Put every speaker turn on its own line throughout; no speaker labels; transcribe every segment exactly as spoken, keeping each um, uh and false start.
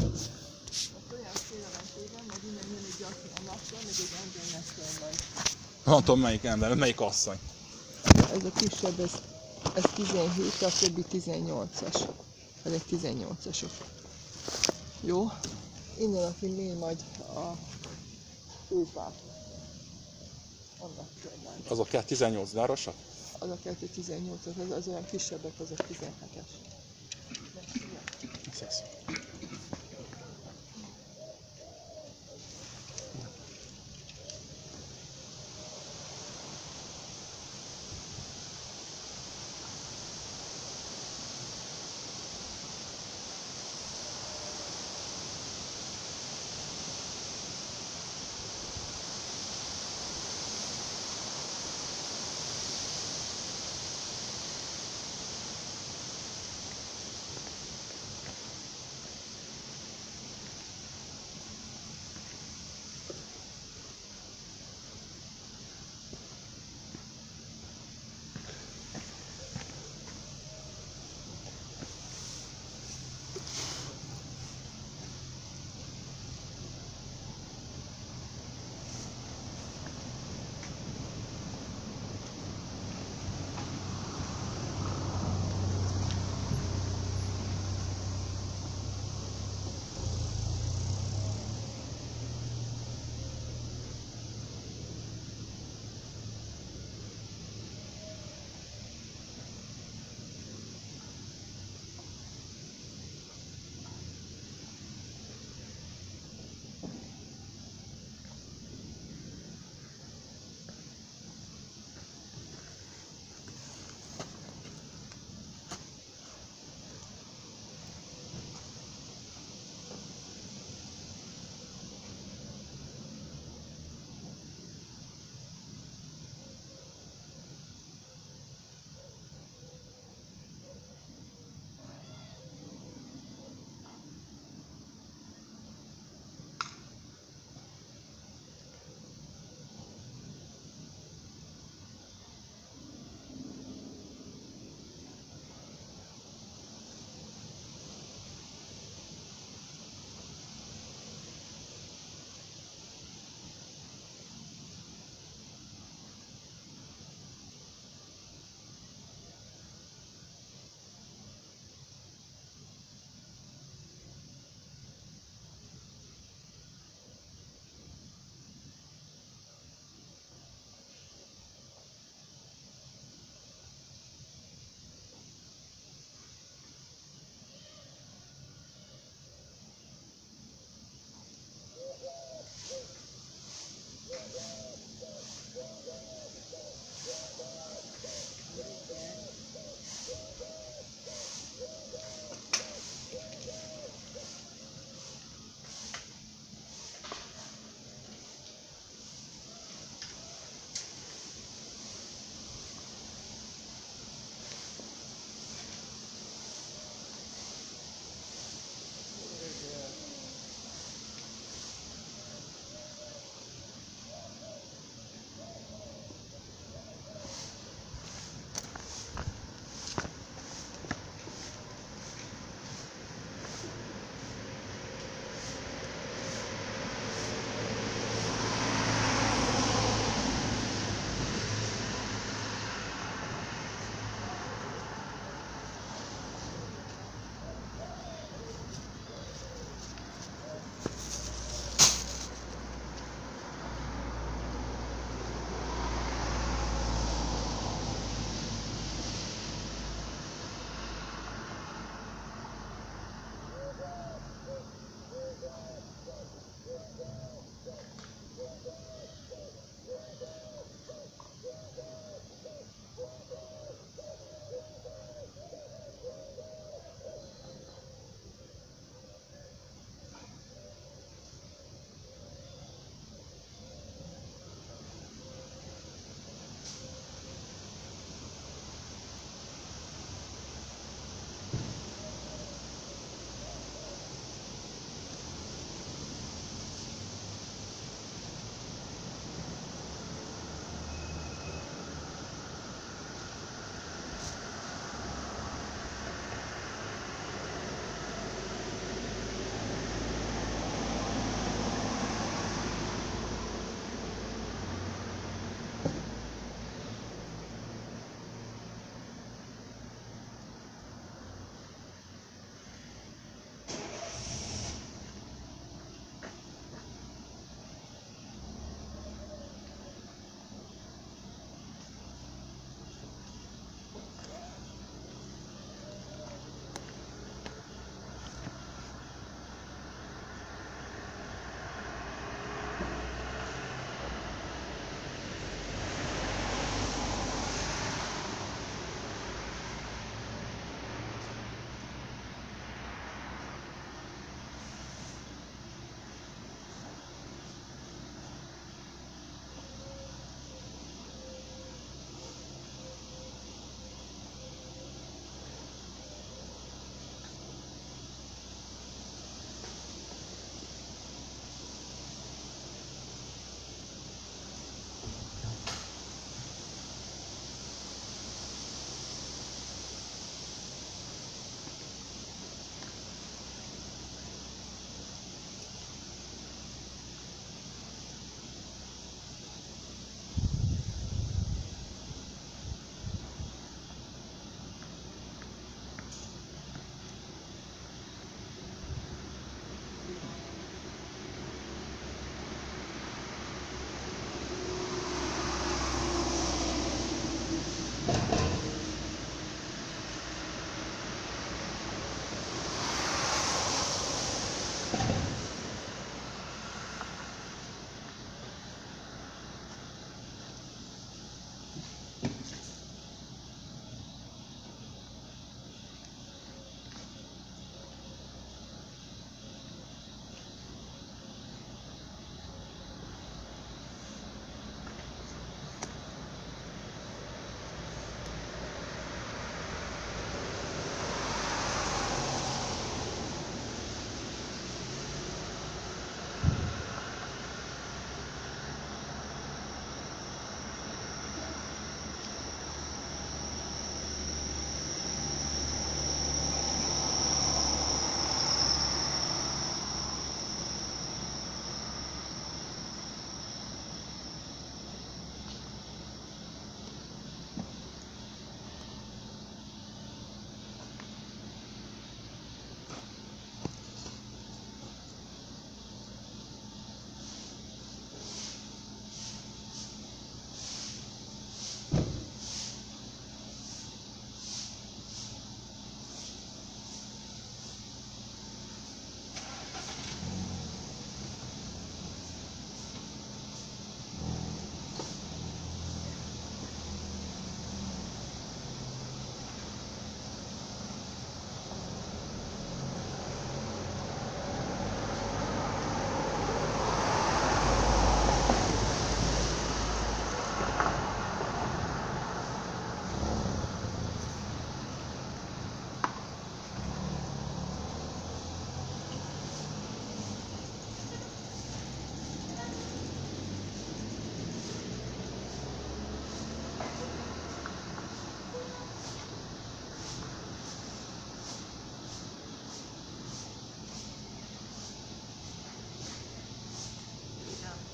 Olyan félrementében, majd innen jön egy gyakran a napra, meg egy András majd.
Nem tudom melyik ember, melyik asszony.
Ez a kisebb, ez, ez tizenhét, a többi tizennyolcas. Ezek tizennyolcasok. Jó? Innen aki mély majd a főpáp. Annak körben.
Azok kell tizennyolc dárosak?
Az a kettő tizennyolcas, az, az olyan kisebbek, azok tizenhetes.
Ez az.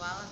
Hvala.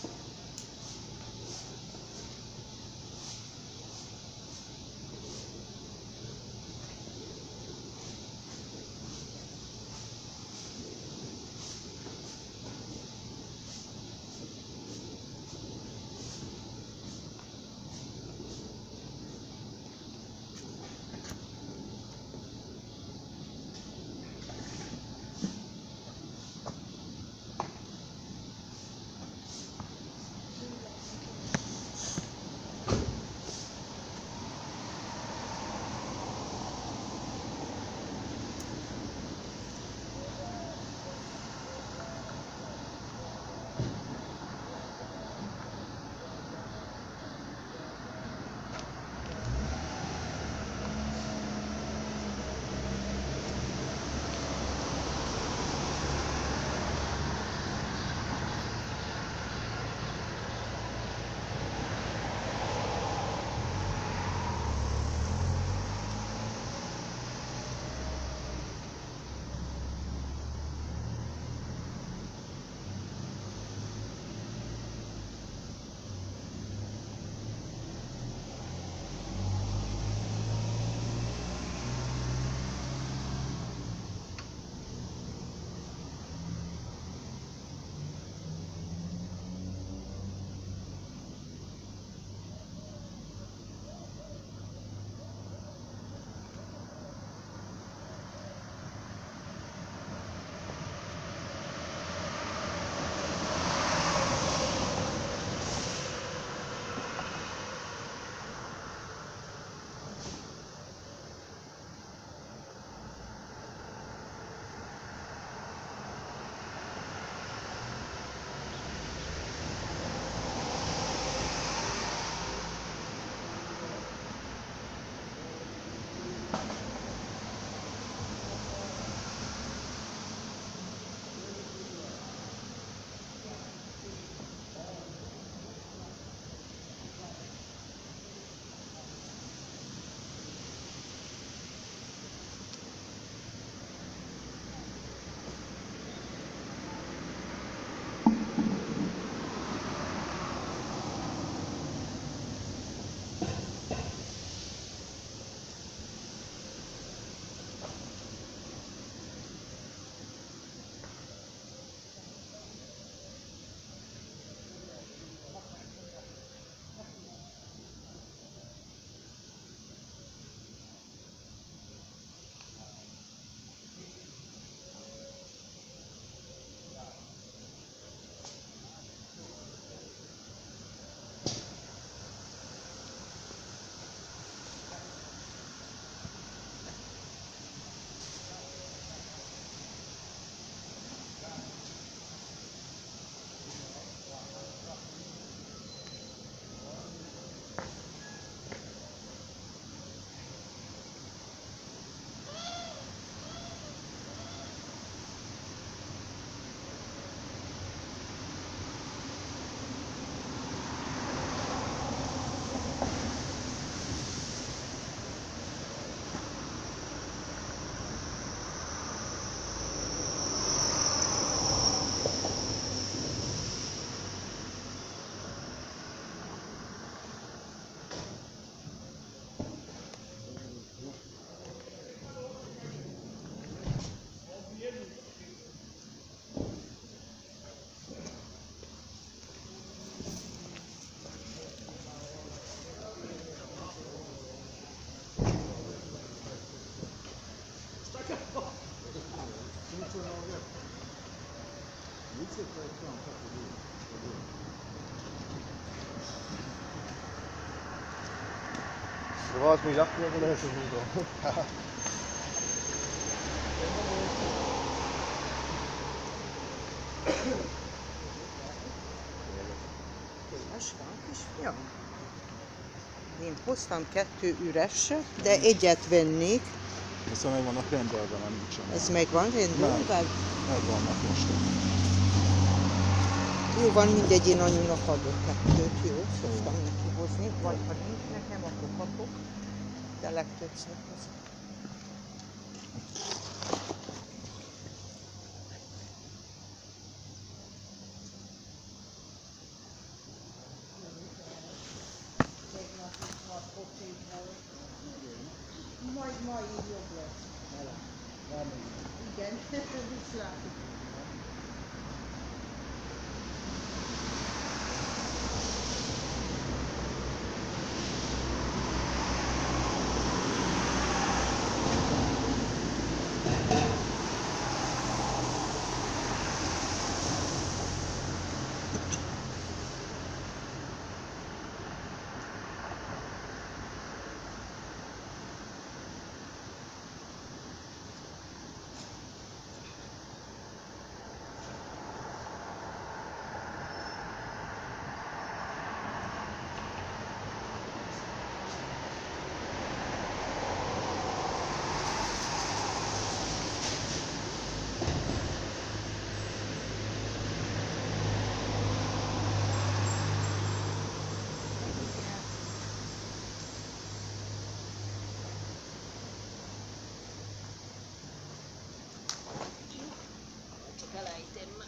Det var som jaktlag på det som då.
Lassan kisfiam. Én hoztam kettő üreset, de egyet vennék.
Viszont meg vannak rendelve, nem nincsen.
Ez megvan rendelve?
Megvannak most.
Jó, van, mindegy, én anyunak adok kettőt, jó? Szoktam neki hozni. Vagy ha nincs nekem, akkor kapok. De legtöbbször hozom. majd ma így jobb lesz. Igen, viszlát.
Csak elejtem meg.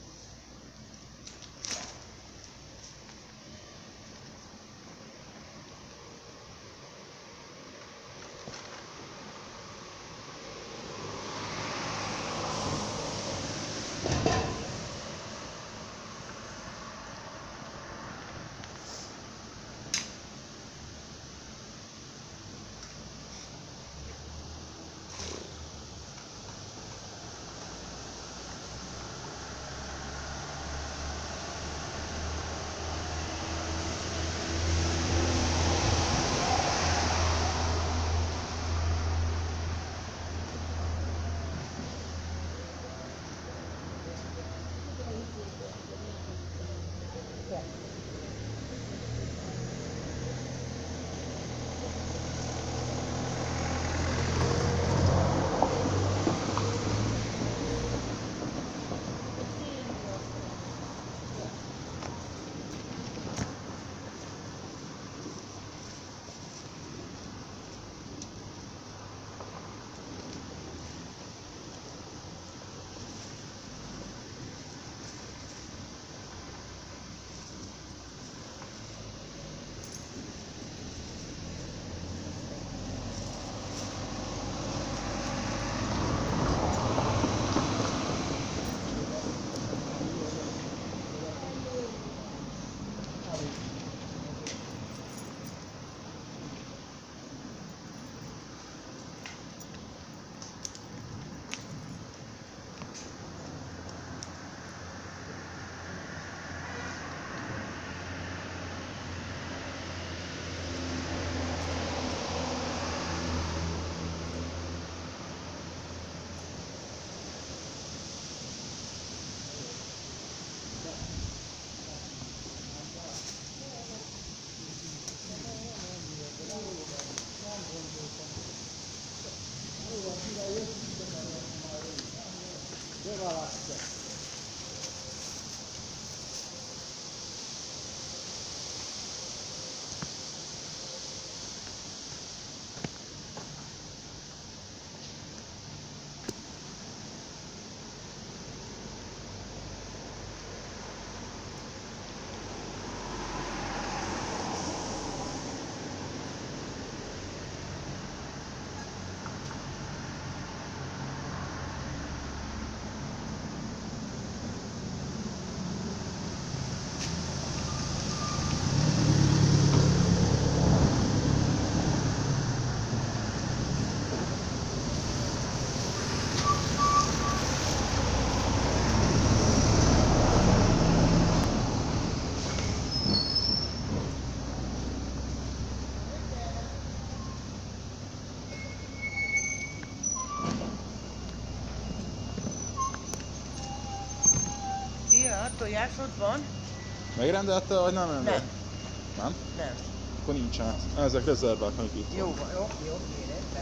Ja, tojásod van?
Megrendelte, vagy nem rendelt?
Nem.
Nem?
Nem.
Akkor nincsen. Ezek rezervák, amik itt
Jó
van.
van, jó, jó, rendben.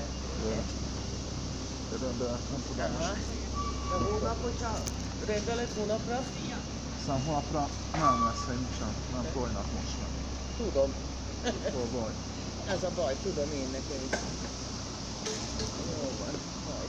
De, de nem tudom
Aha.
most.
De hónap, hogyha rendelek hónapra?
Aztán holnapra nem lesz szerintem. Nem tojnak most már.
Tudom.
Hol vagy?
Ez a baj, tudom én nekem is. Jó van, majd.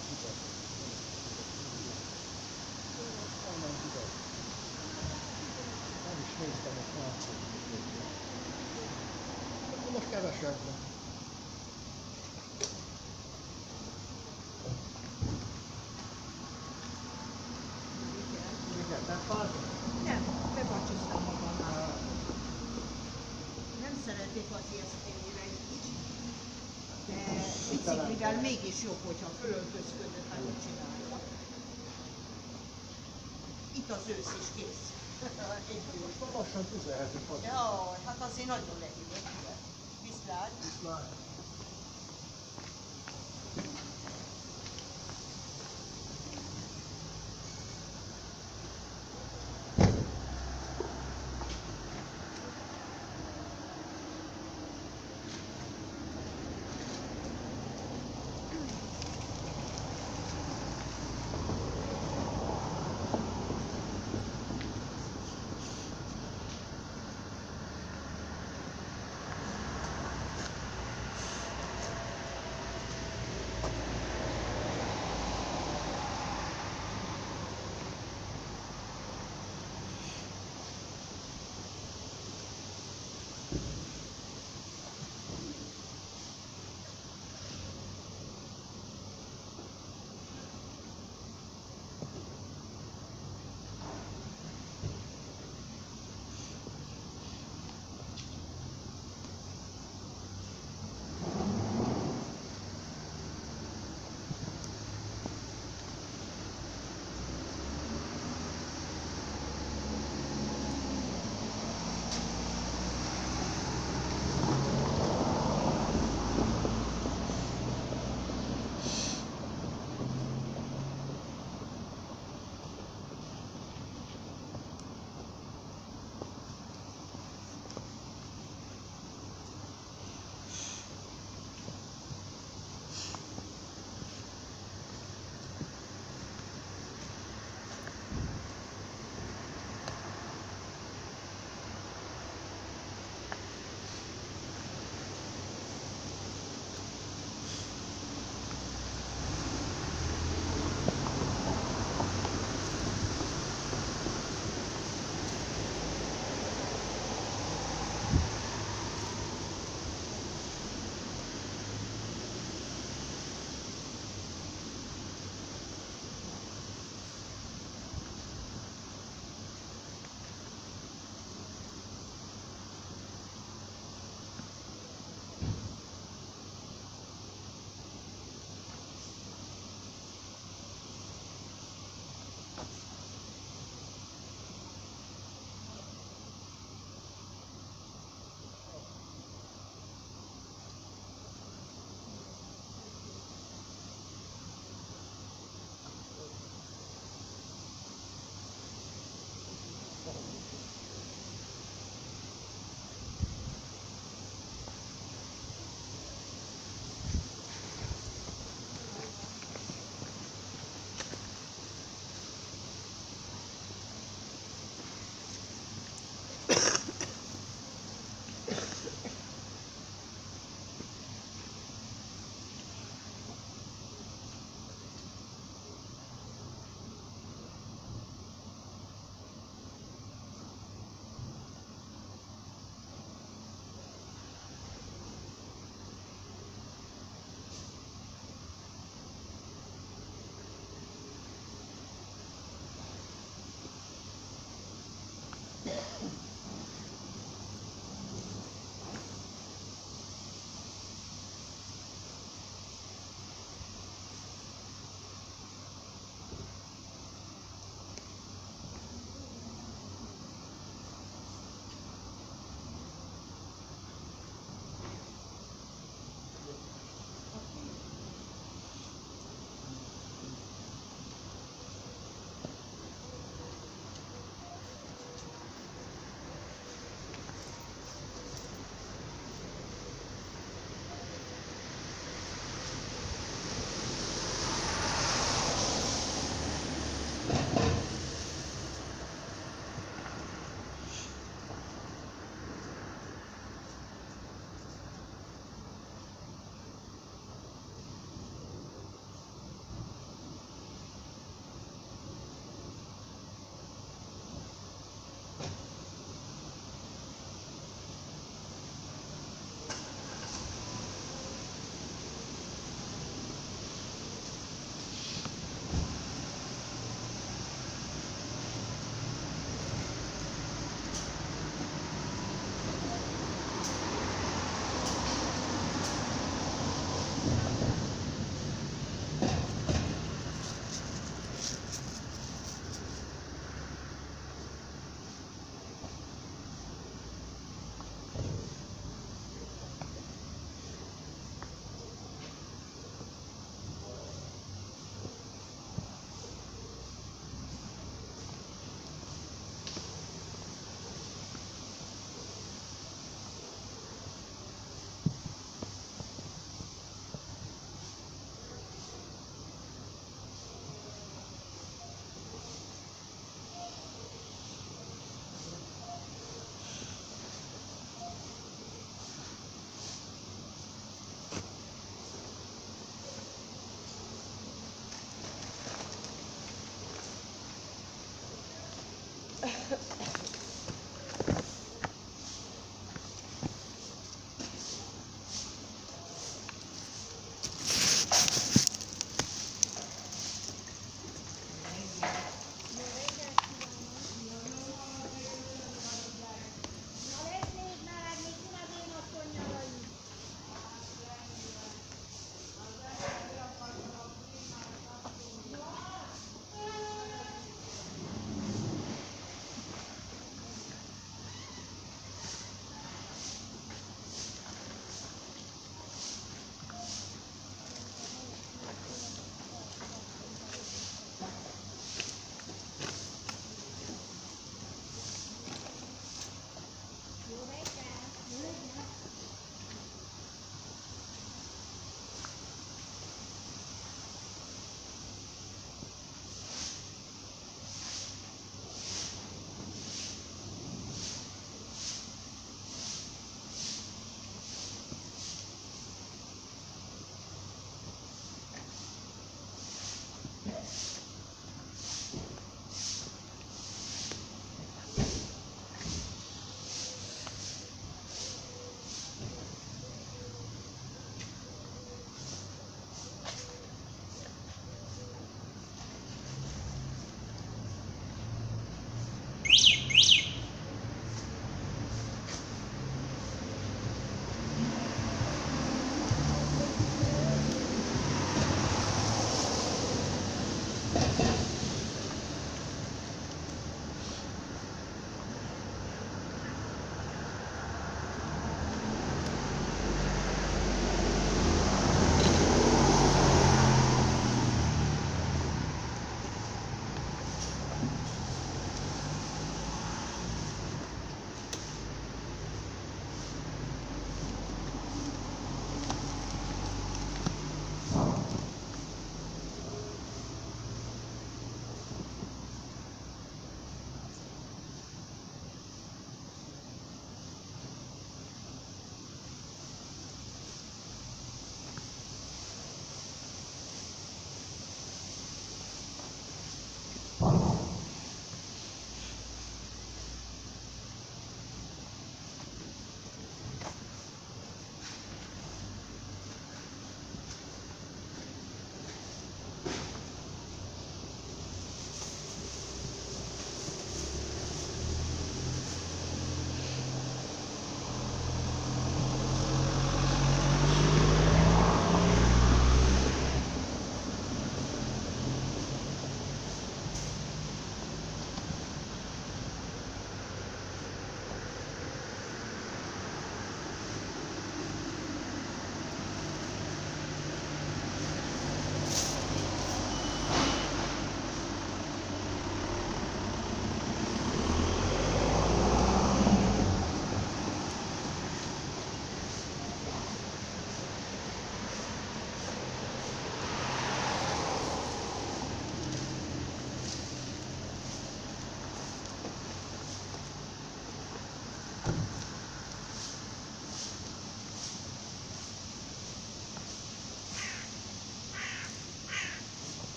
ide. Onnan ide. Nem is néztem, hogy látszott. Most kevesebb van. Igen, nem fáz?
Nem, bebacsisztam magammal. Nem szeretnék azért ennyire így, de biciklivel mégis jobb, hogyha fölöltözködök, hát mit csinálja. Itt az ősz is kész. Együtt.
Lassan tüzelhetünk haza.
Jaj, hát azért nagyon lehívott, ugye? Viszlát.
Viszlát.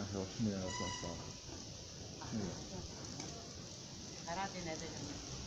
još nije na tom stavu. Nije.
Radi nedeljom.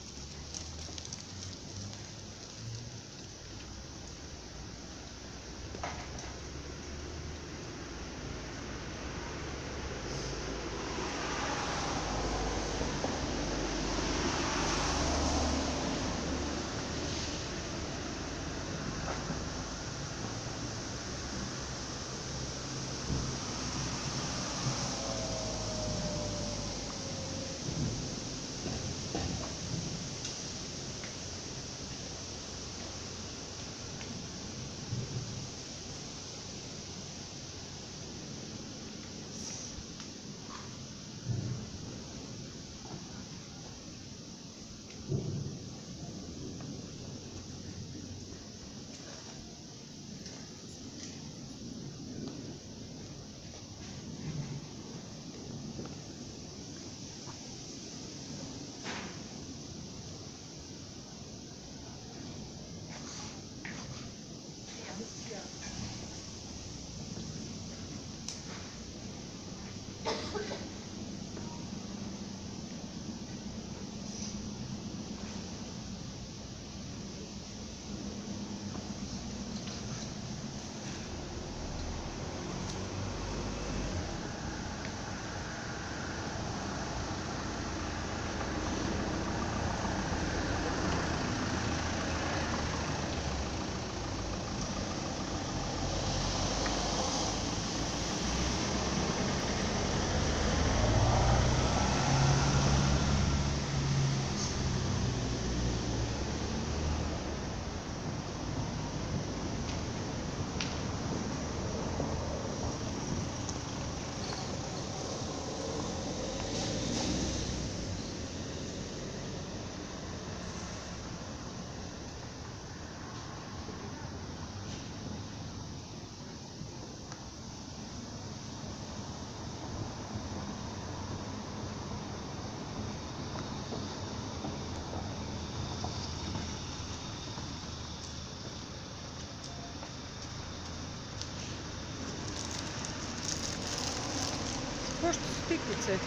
Košto su tikvice?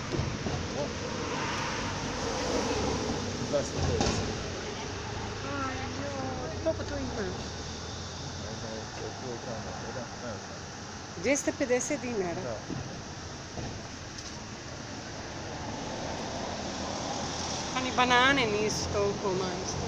dvesta pedeset.
Aj, joj, koliko to ima?
Ne znam, je to kilograma, jedan, ne znam.
dvjesto pedeset dinara.
Da.
Pa ni banane nisu toliko majske.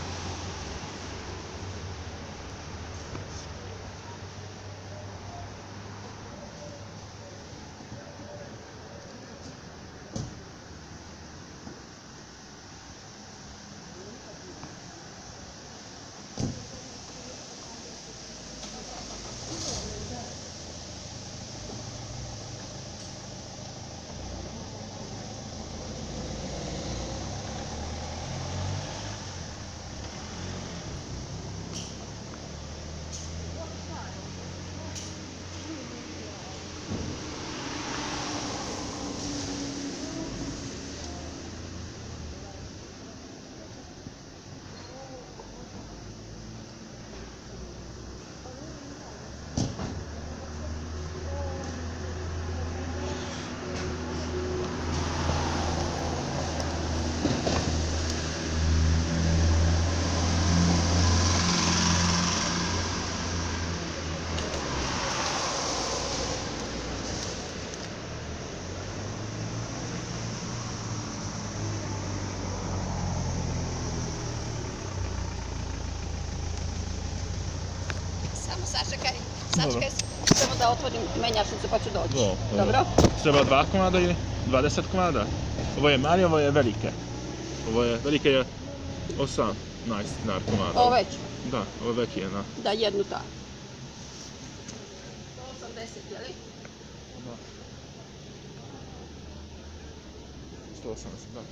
Samo sačekaj,
Dobro.
sačekaj, samo da otvorim menjačnicu pa ću doći.
Dobro,
Dobro?
Treba dva komada ili dvadeset komada? Ovo je mali, ovo je velike. Ovo je, velike je osamnaest dinar komada.
Ovo već,
Da, ovo je veći je, na.
da jednu tako. sto osamdeset, je li?
Da. sto osamdeset, da.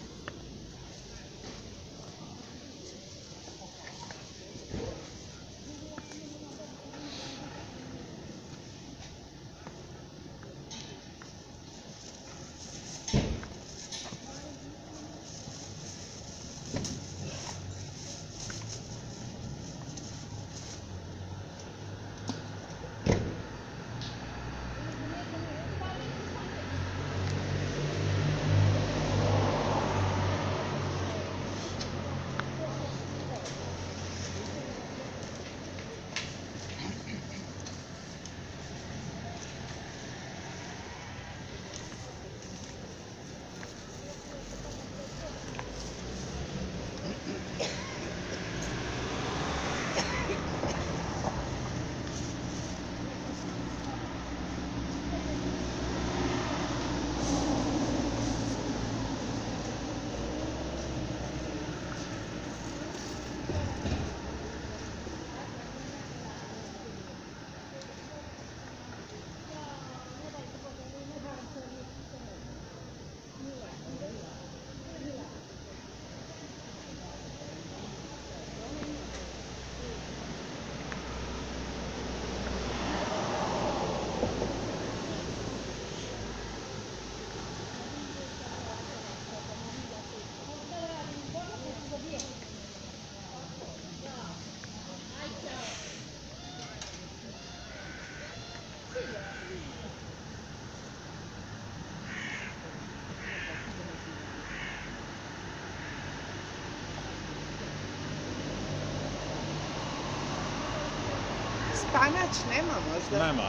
Spanač nema možda?
Nema.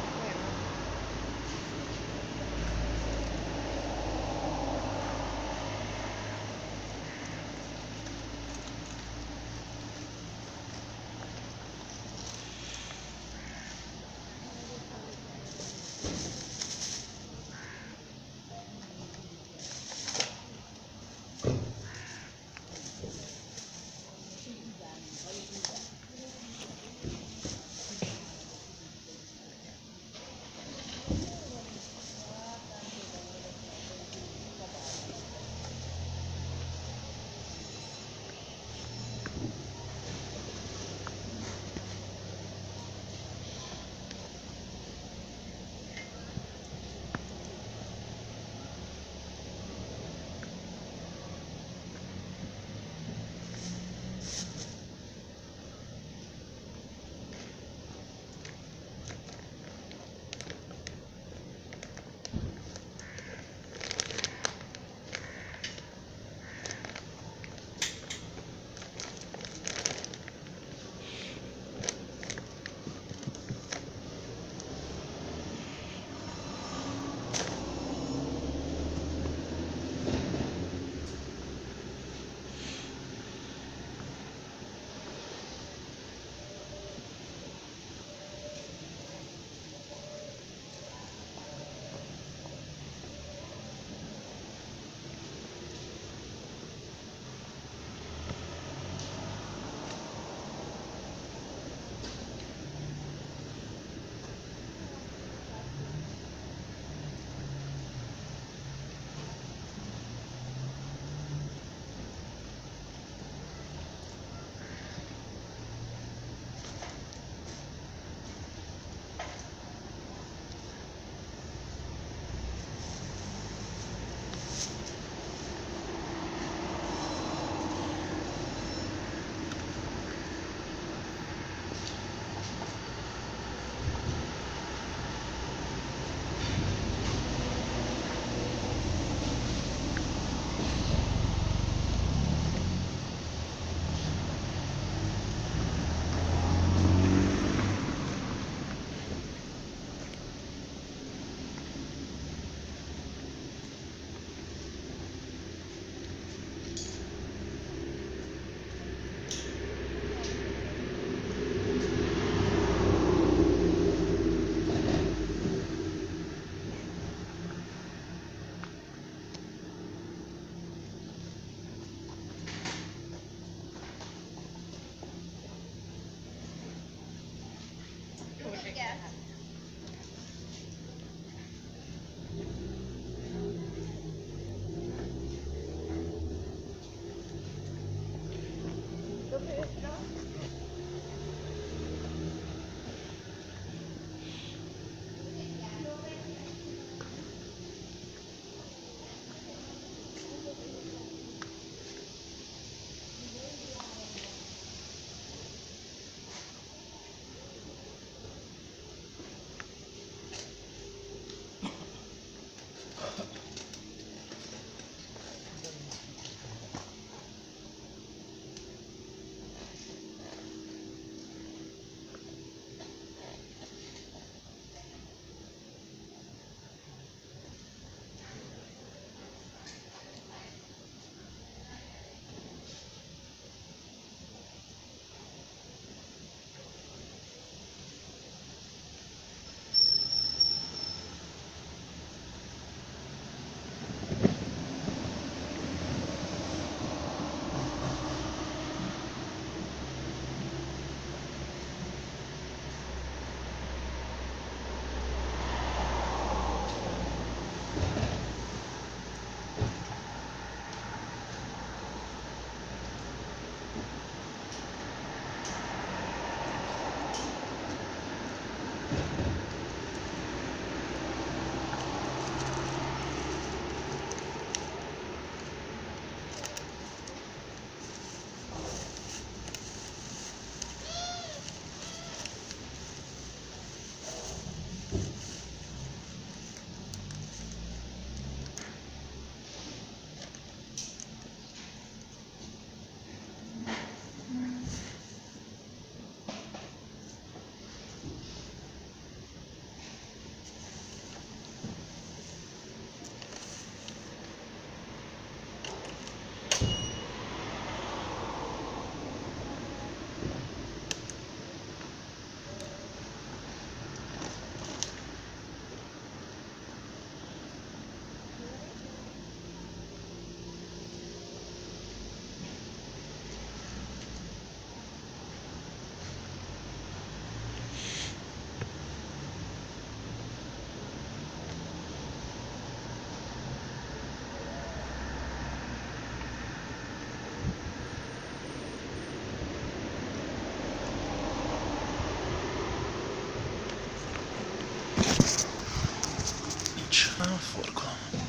forgalom.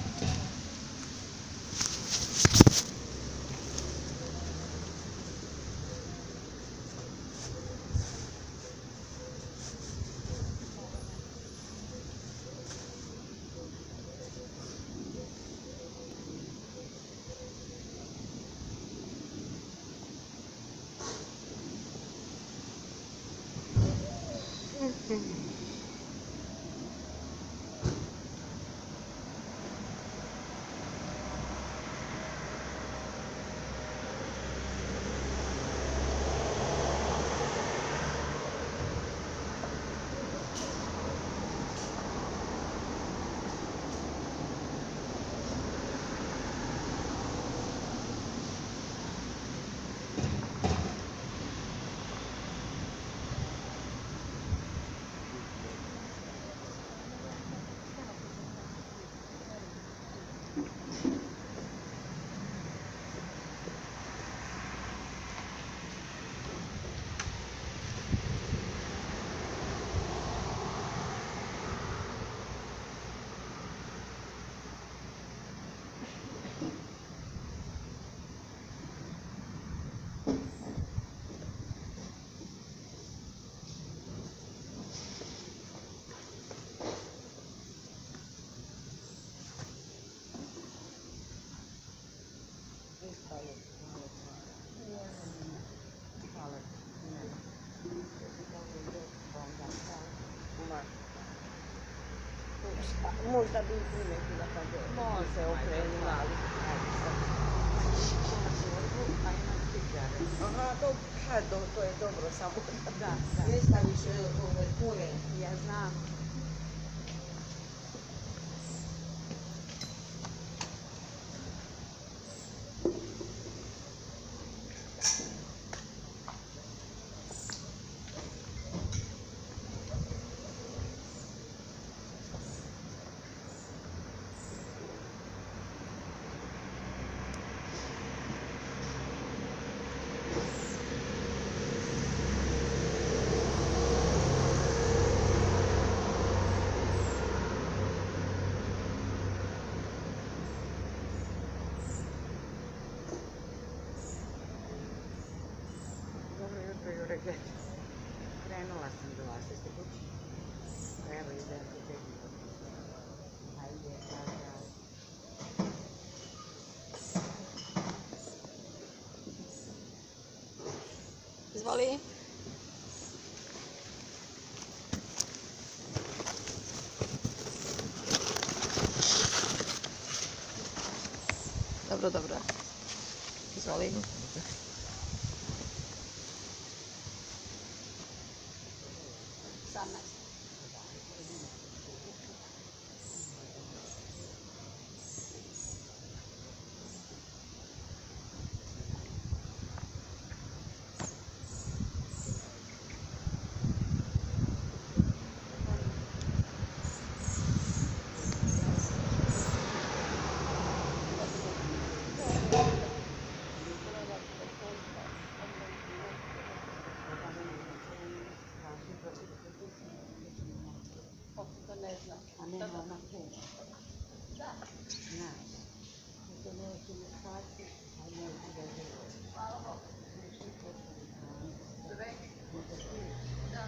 Možda bi primetila kad se okrenula, ali aha, to, ha, do, to je dobro, samo da, da. Ne staviš ove pune. Ja znam. Krenula sam do vas, jeste kući? Evo idem u tehniku. Ajde, kada...
Izvoli. Dobro, dobro. Izvoli. osamnaest.
A nema ona tu? Da. Znaš. To neće mi stati, a neće da je.
Hvala Bogu. Sve? Da.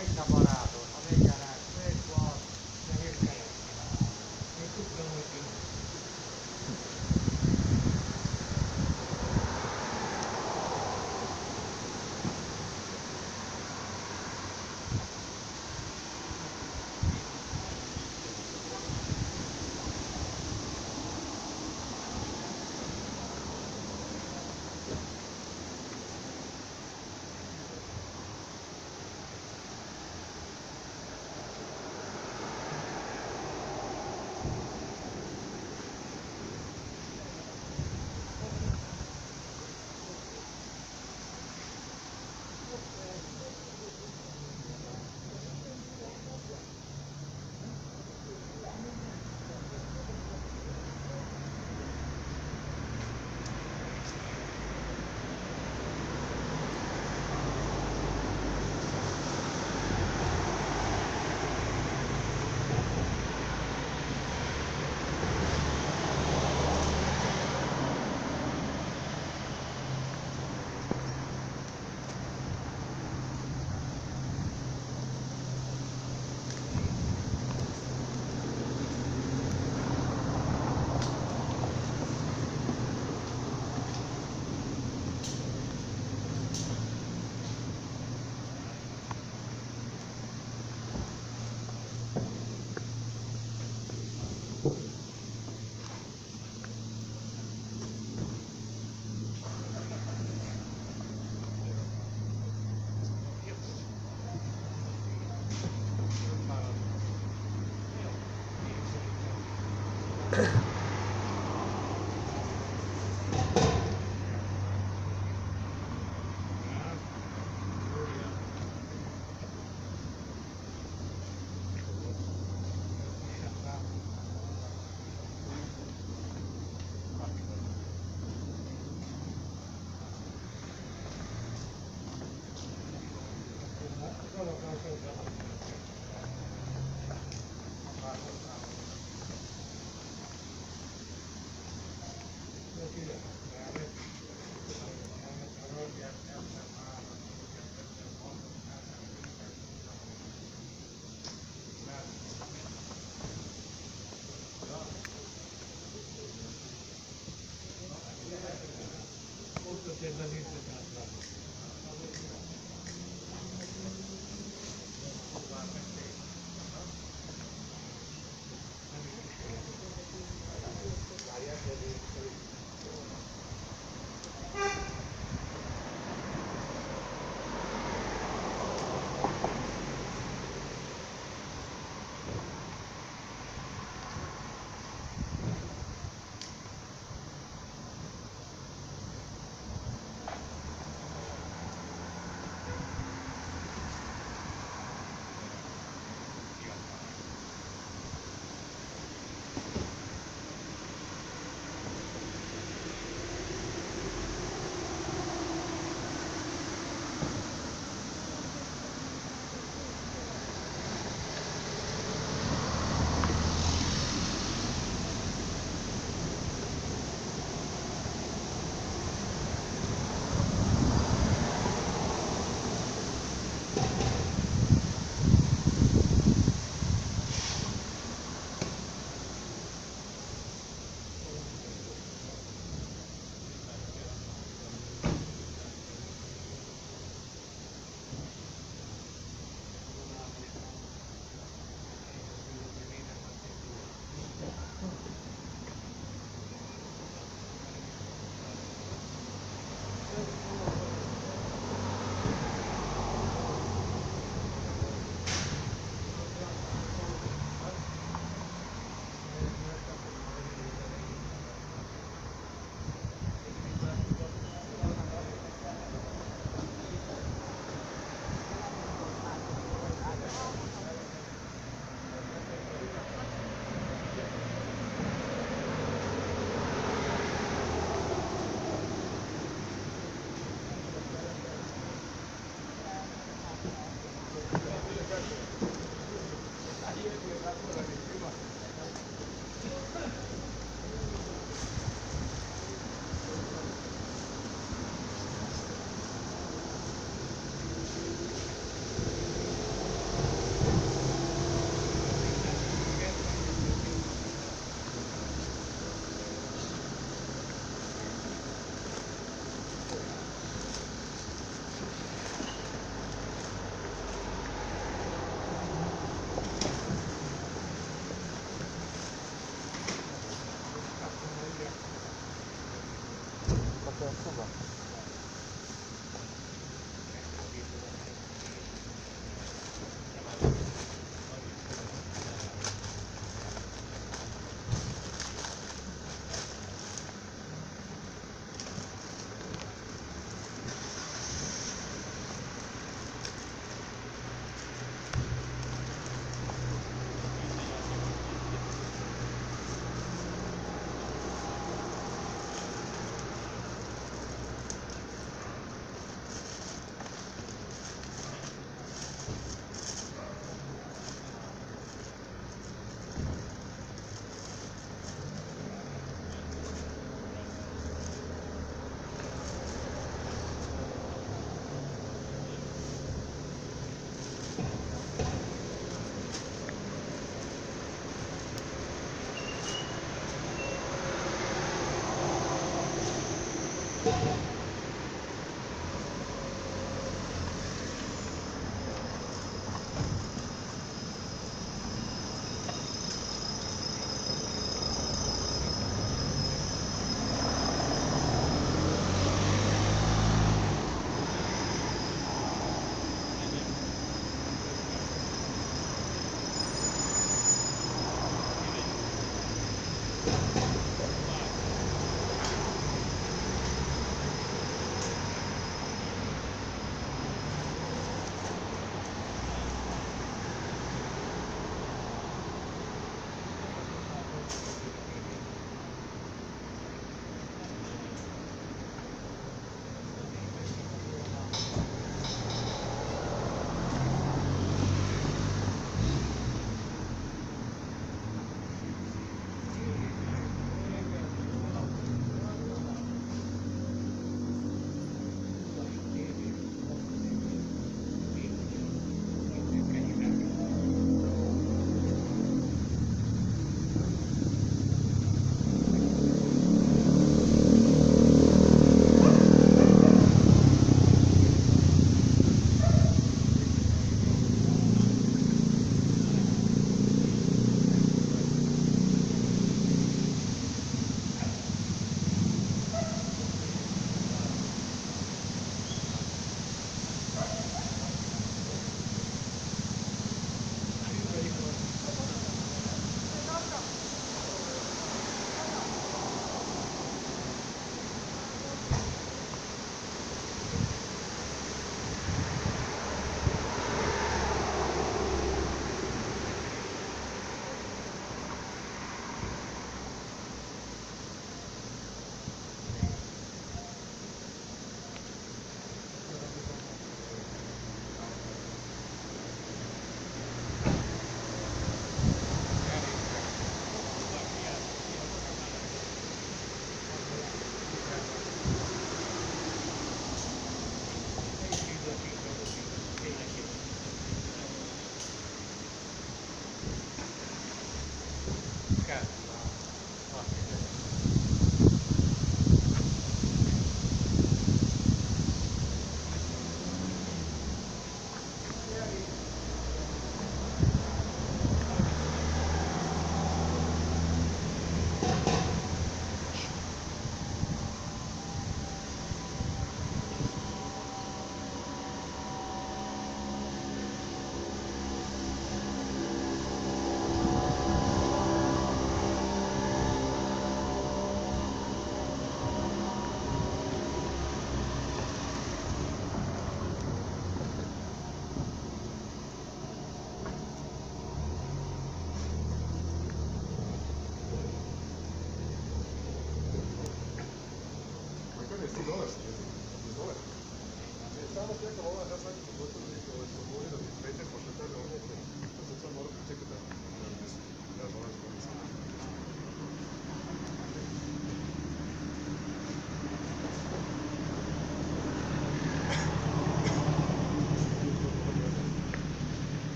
Aita barátom, amerikánál székval, nehéz helyet. Én tudtam, hogy én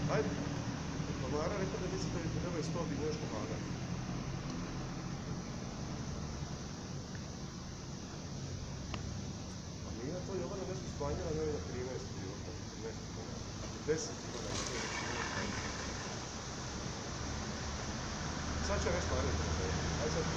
Ajde. Pa Mara rekla da misli da bi trebali sto bi nešto Mara. A nije to Jovana nešto smanjila, njoj na trinaest bilo. Nešto malo. deset bilo na trinaest. Sad će nešto Mara. Ajde sad.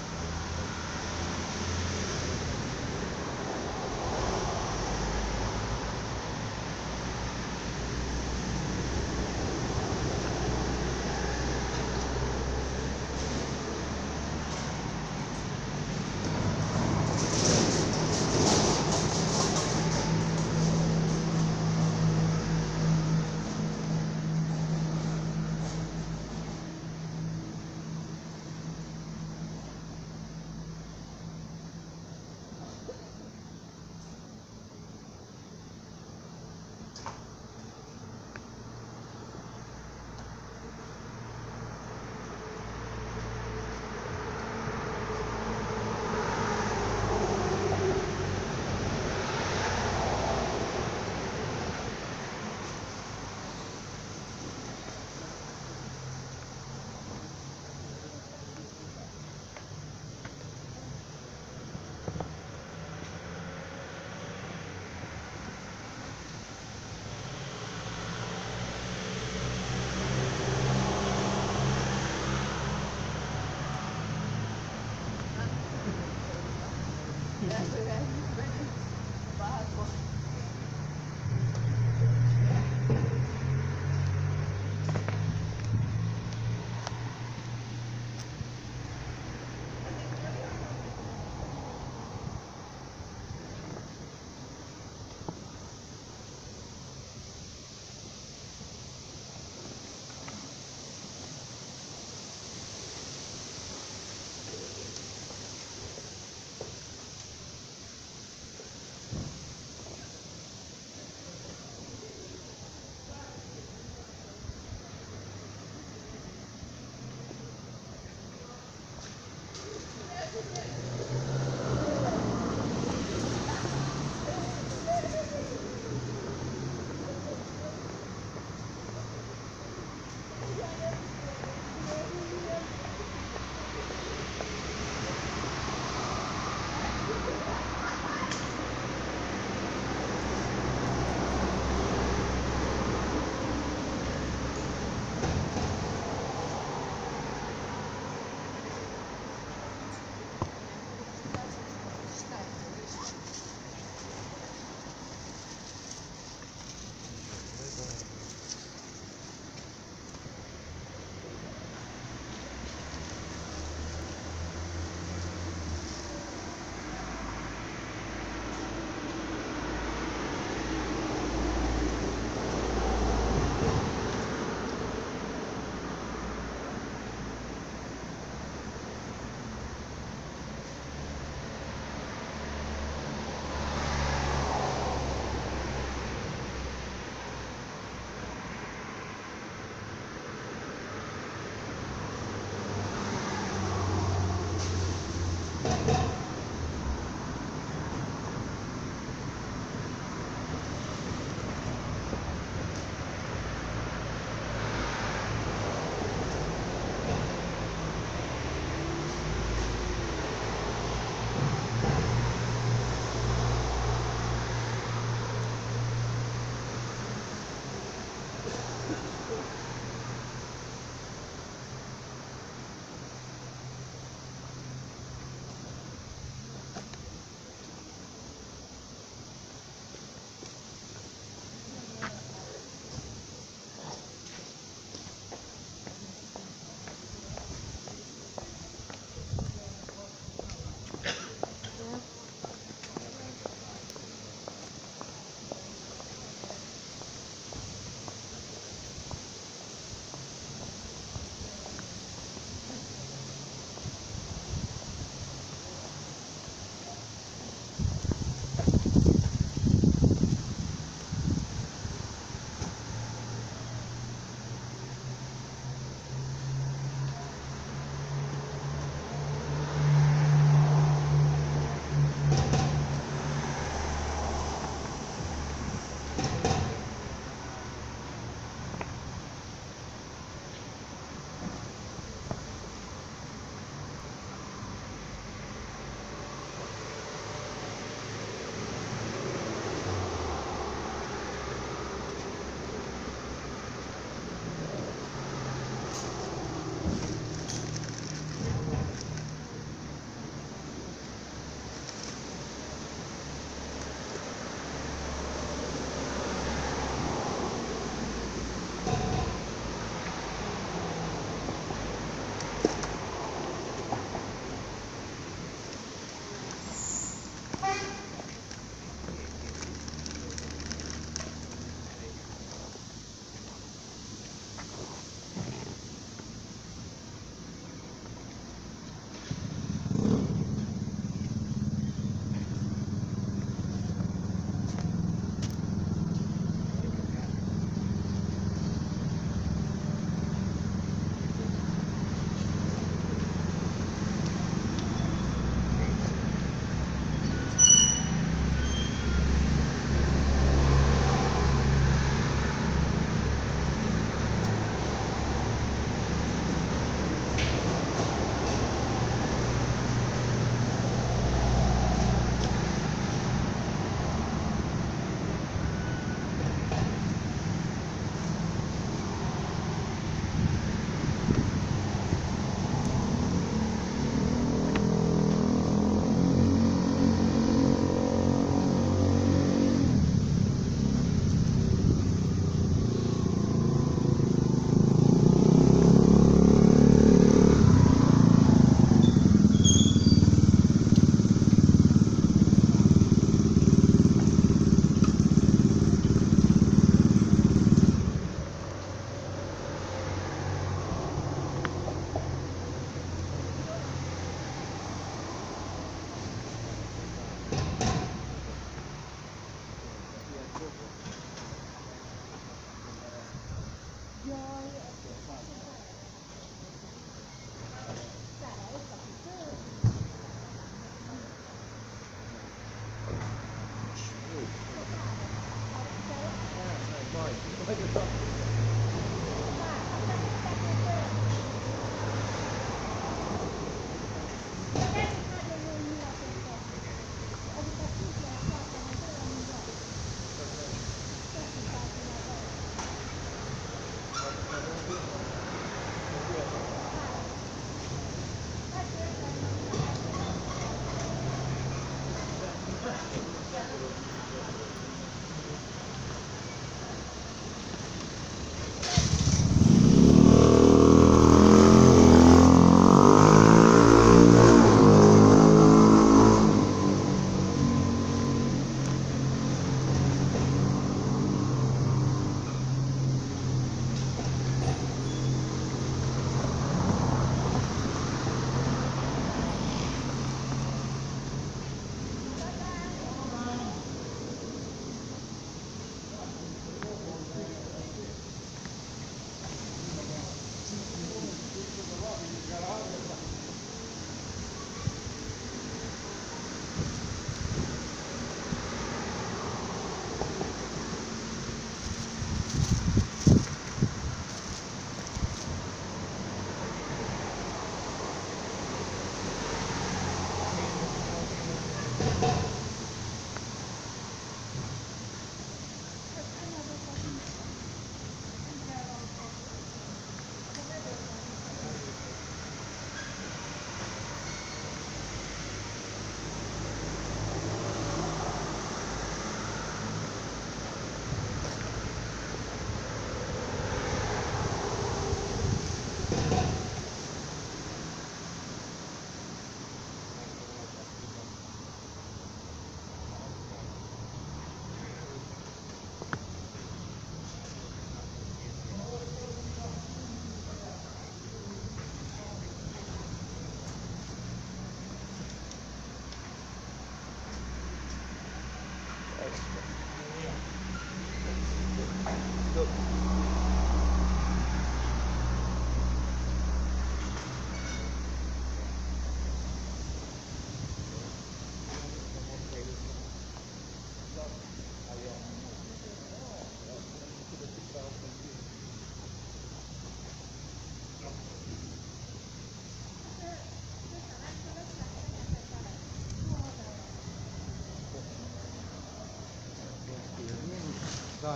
Dai.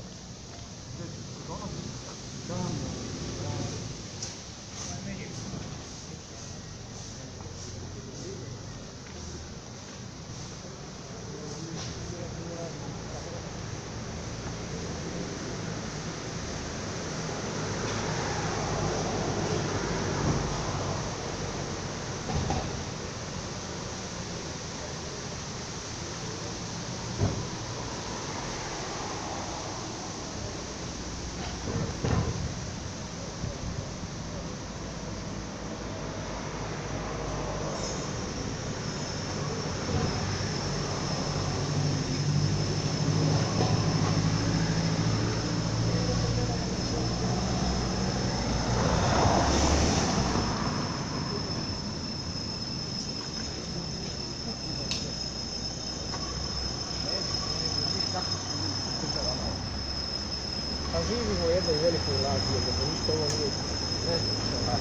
A živimo u jednoj velikoj laži, da se ništa ovo nije nešto.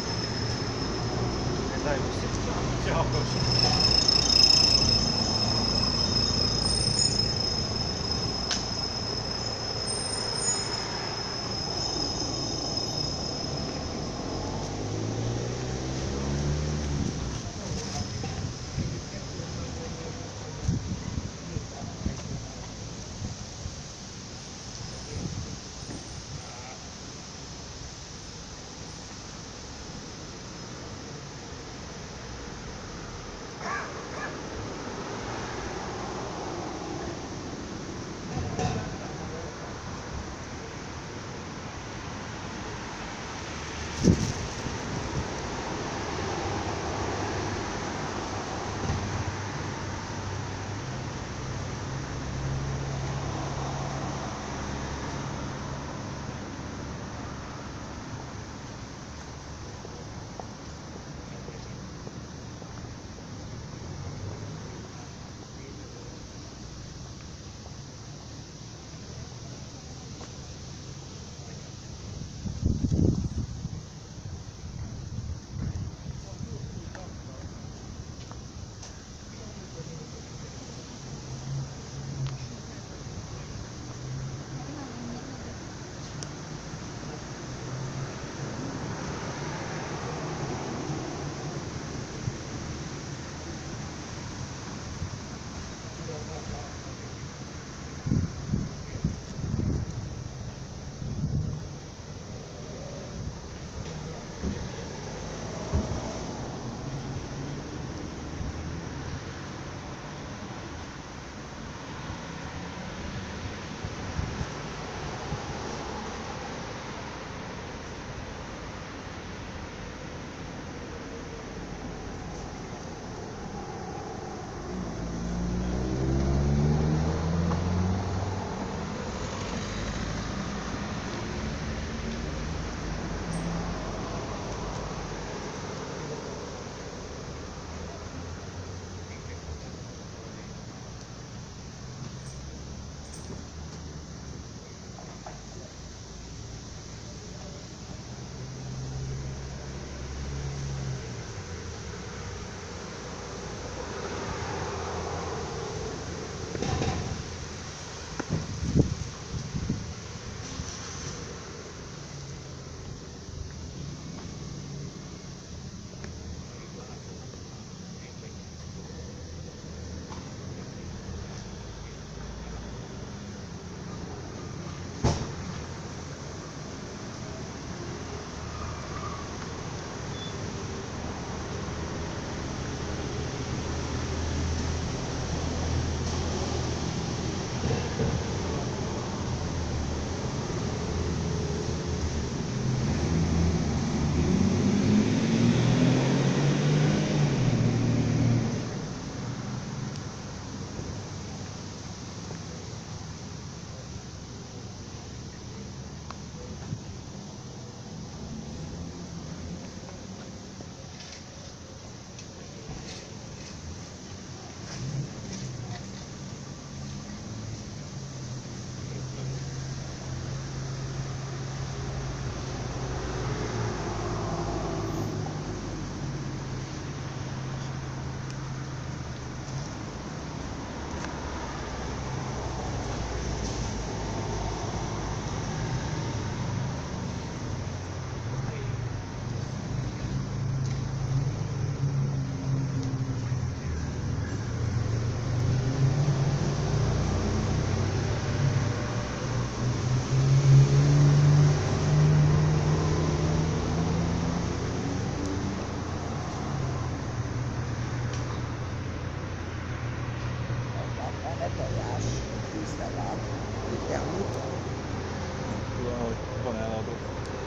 Ne daj mi se. Ćao, prošlo.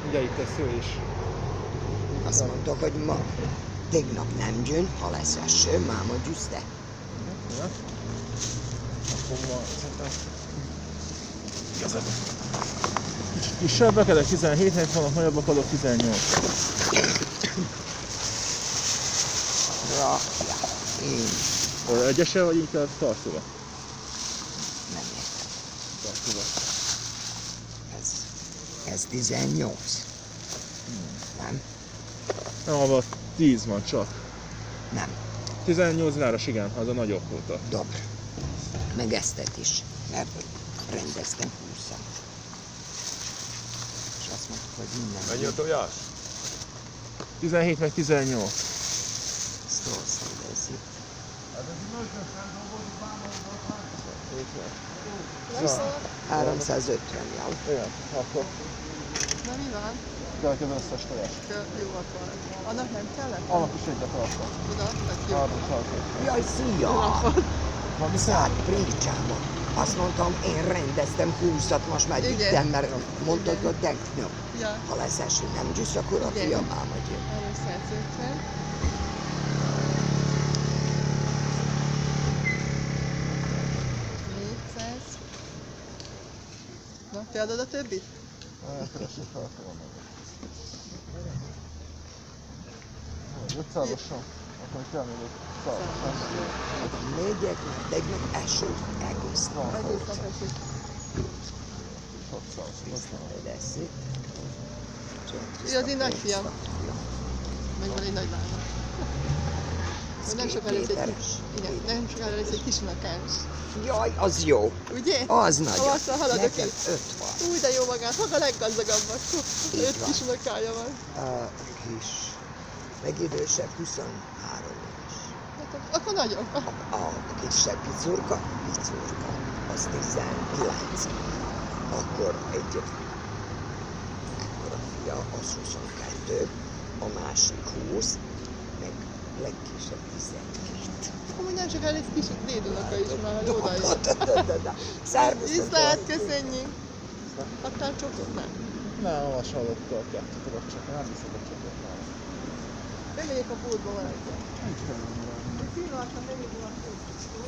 Ugye itt lesz ő is.
Azt mondta, hogy ma tegnap nem jön, ha lesz eső, máma gyűzte.
Ja. Akkor ma szerintem... Igazából. Kicsit kisebbek, ezek tizenhét helyet vannak, nagyobbak adok tizennyolc.
Rakja. Én
Olyan egyese vagy inkább tartóba?
nem értem.
Tartóba.
Ez, ez tizennyolc. Nem?
Nem, abban tíz van csak.
Nem.
tizennyolc náros, igen, az a nagyobb volt.
Dob. Meg eztet is, mert rendeztem húszat. És azt mondtuk, hogy minden.
Mennyi a tojás?
tizenhét meg tizennyolc.
Ezt rossz rendezi. háromszázötven jel.
Igen, akkor
Na mi van?
kellett az összes tojás.
Kö- Jó akkor. Annak nem kellett?
Annak is egyet raktam.
Oda? Vagy jó?
háromszázötven.
Jaj, szia!
Van mi
Szállt précsába. Azt mondtam, én rendeztem húszat, most már
Igen.
vittem, mert mondtad, hogy tegnap.
Ja.
Ha lesz eső, nem gyűsz, akkor a
Igen.
fiam ám jön.
háromszázötven. négyszáz. Na, te adod a többit?
Elkeresek fel akarom meg. ötszázosan, akkor kell még ötszázosan.
Négyek, mert tegnap eső egész nap.
Egész nap esik.
Visszavedeszik.
Ő az én nagyfiam. Meg van egy nagy lányom. Nem sokára lesz egy kis, igen, nem sokára lesz egy kis unokám.
Jaj, az jó.
Ugye?
Az nagyon.
Avasszal haladok
Nekem
is.
öt van.
Úgy de jó magát, maga a leggazdagabbak.
Így
Öt
van.
kis unokája van.
A kis, legidősebb huszonhárom éves.
Hát, akkor nagyon.
A kisebb picurka, picurka, az tizenkilenc. Akkor egy, akkor a fia, az huszonkettő, a másik húsz, meg legkisebb tizenkét.
Amúgy nem sokára lesz kis dédunoka is már, hogy oda jön.
Szervusz!
Viszlát, köszönjük! Adtál csokot? Nem.
Nem, az se adott a kettőt, tudok csak, nem viszek a csokot már.
Bemegyek a boltba maradjál. Egy pillanatra bemegyek a boltba.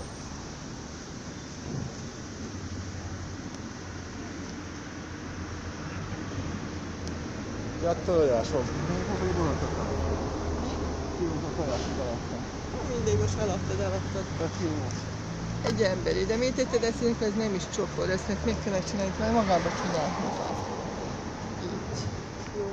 Ja, tojásom. Még voltak. Kiúz a tojásot eladtam.
Mindegy, most eladtad, eladtad.
De kiúz.
Egy emberi, de miért tetted ezt ilyenkor, ez nem is csokor, ezt meg még kellett csinálni, mert magába csinálni. Így. Jó.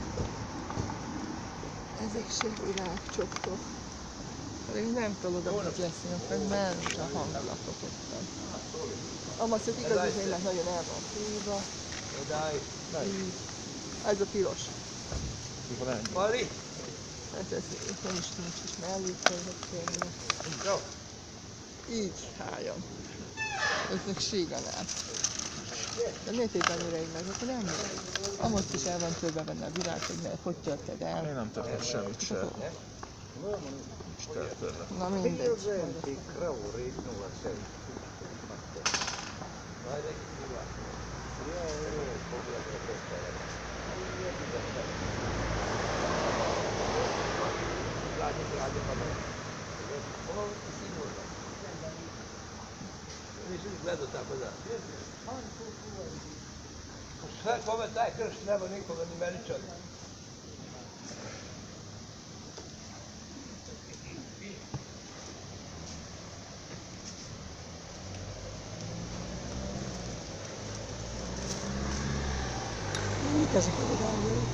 Ezek se virágcsokok. Pedig nem tudod oda figyelni, mert ment a hangulatot ottan. Amaz, hogy igaz, hogy tényleg nagyon el van fújva. Így. Ez a piros.
Mikor ennyi.
Mari?
Hát ez nem is nincs is mellékelhet kérni.
Jó.
Így álljon. Ez meg síganál. De miért téged annyira igaz? Akkor nem igaz. Ahhoz is el van többen benne a virág, hogy ne- hogy törted el.
Én nem tettem semmit se. Nincs történet.
Na mindegy.
Gledate tako da. Sve kome taj krš treba nikoga ni veličati.
Ezek a virágok.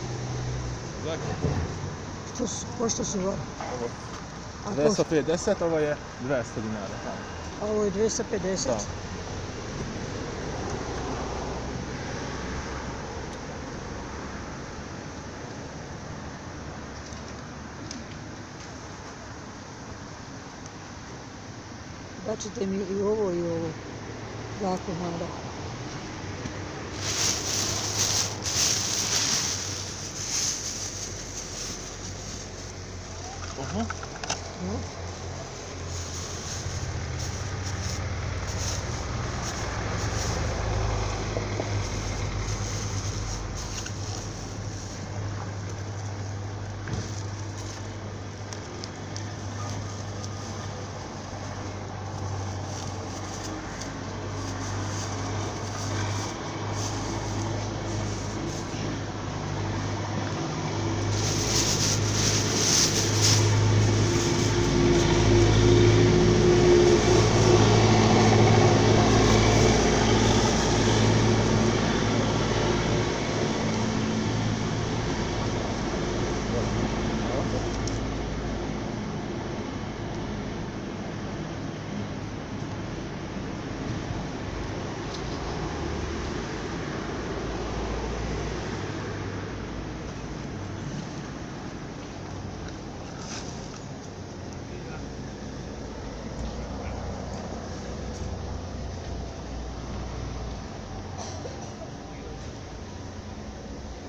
Što su, pošto su ovo? A
dvesta
pošto,
pedeset, ovo je dvesta dinara. tamo.
a ovo je dvesta pedeset.
Da.
Daćete mi i ovo i ovo. Dva komada.
Aha.
No.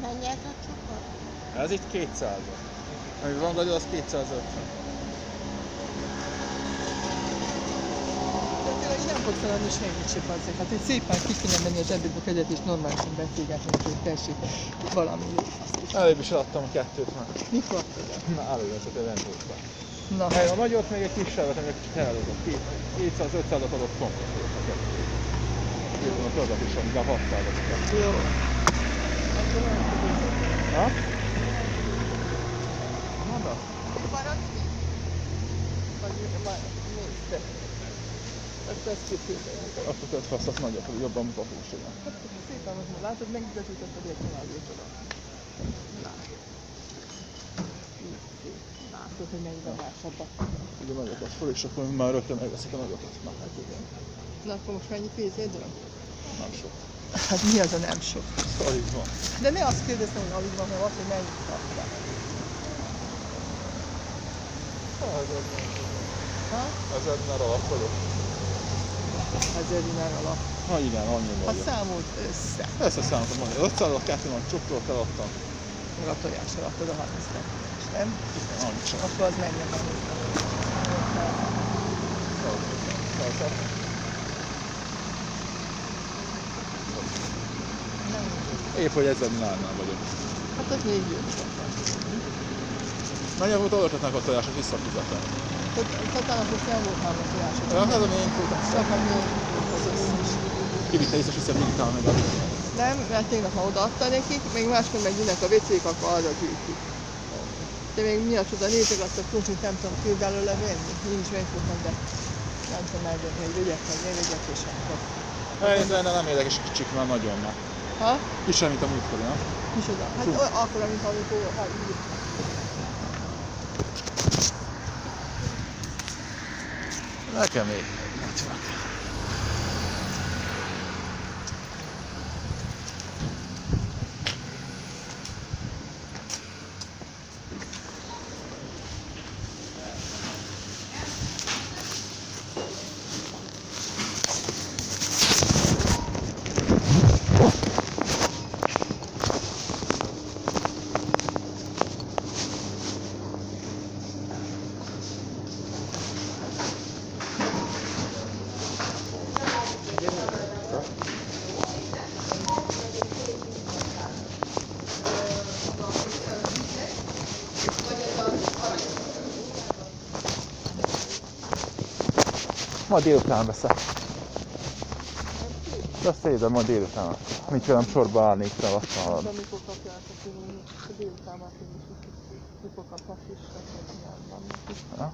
Mennyi ez a csokor?
Ez itt kétszáz. Ami van gagyó, az kétszázötven.
De tényleg nem fog feladni semmit se pazzek. Hát egy szépen ki kéne menni az ebbébe egyet és normálisan beszélgetni, hogy tessék valami jó.
Előbb is eladtam a kettőt már.
Mikor adtad el?
Na, előbb ezt a vendégben.
Na,
Hely, a nagyot még egy kisebbet, ami egy kicsit eladott. kétszáz-ötszázat adott komplet. Jöttem a tudat is, amivel hatszázat.
jó.
Ha? Mondd?
Maradni? Vagy már nézd be. Ezt ezt képviseljük.
Azt a tört fasz, azt nagyobb, hogy jobban mutatós legyen.
Szépen most már látod, megmutatod egy csinálvétodat. Látod, hogy mennyiben másabbak.
Ugye nagyokat föl, és akkor már rögtön megveszik a nagyokat. Na, hát igen.
Na akkor most mennyi pénzed van?
Nem sok.
Hát mi az a nem sok?
Alig van.
De ne azt kérdeztem, hogy alig van, hanem azt, hogy mennyit kaptál. Ha?
Ezer dinár alap vagyok.
Ezer dinár alap.
Na igen, annyi
Ha
vagyok.
számolt össze,
Persze számoltam mondani. ötszázat kettő van, csokrot eladtam.
meg a tojással adtad a harmincet, nem?
Igen, annyi csak.
Akkor az mennyi van?
Épp, hogy ezer dinárnál vagyok.
Hát az még jó.
Mennyi volt adottaknak a tojások, visszafizetem.
Tehát most nem volt már a tojások.
Ja, hát a miénk volt.
Csak a miénk az összes.
Kivitte észre, és hiszen digitál meg a...
Nem, mert tegnap ma odaadta nekik, még máskor meg jönnek a vécék, akkor arra gyűjtik. De még mi a csoda, nézzük azt a krumplit, nem tudom ki belőle venni. Én is megfogtam, de nem tudom eldönteni, hogy vegyek vagy ne vegyek, és akkor.
Hát, de nem érdekes, kicsik már nagyon már.
Ha?
Kisebb, mint a múltkori, nem?
Micsoda? Hát olyan akkora, mint amikor, hát így.
Nekem még. Ma délután veszek. De azt érzem, ma délután. Mint velem sorba állnék fel, azt hallom.
De mikor kapják a filmét, a délután már filmét, mikor kapnak is, tehát nem vannak is.
Ha?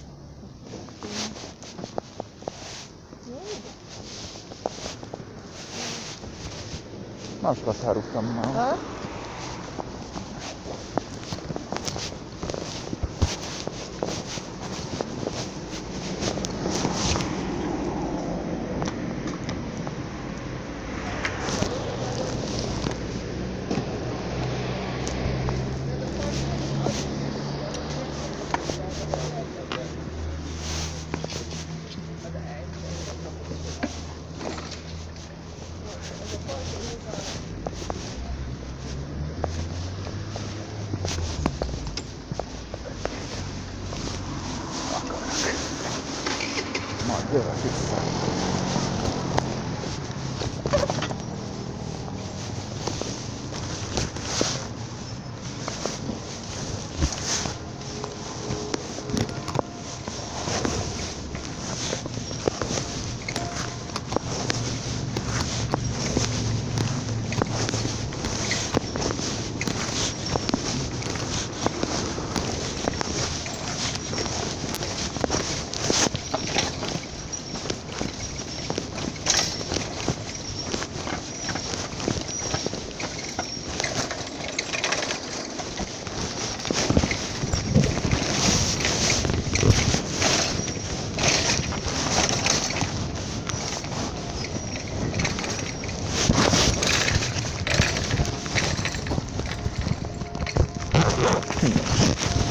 Nem sokat elrúgtam már.
Ha?
Majd jövök vissza. Hűs.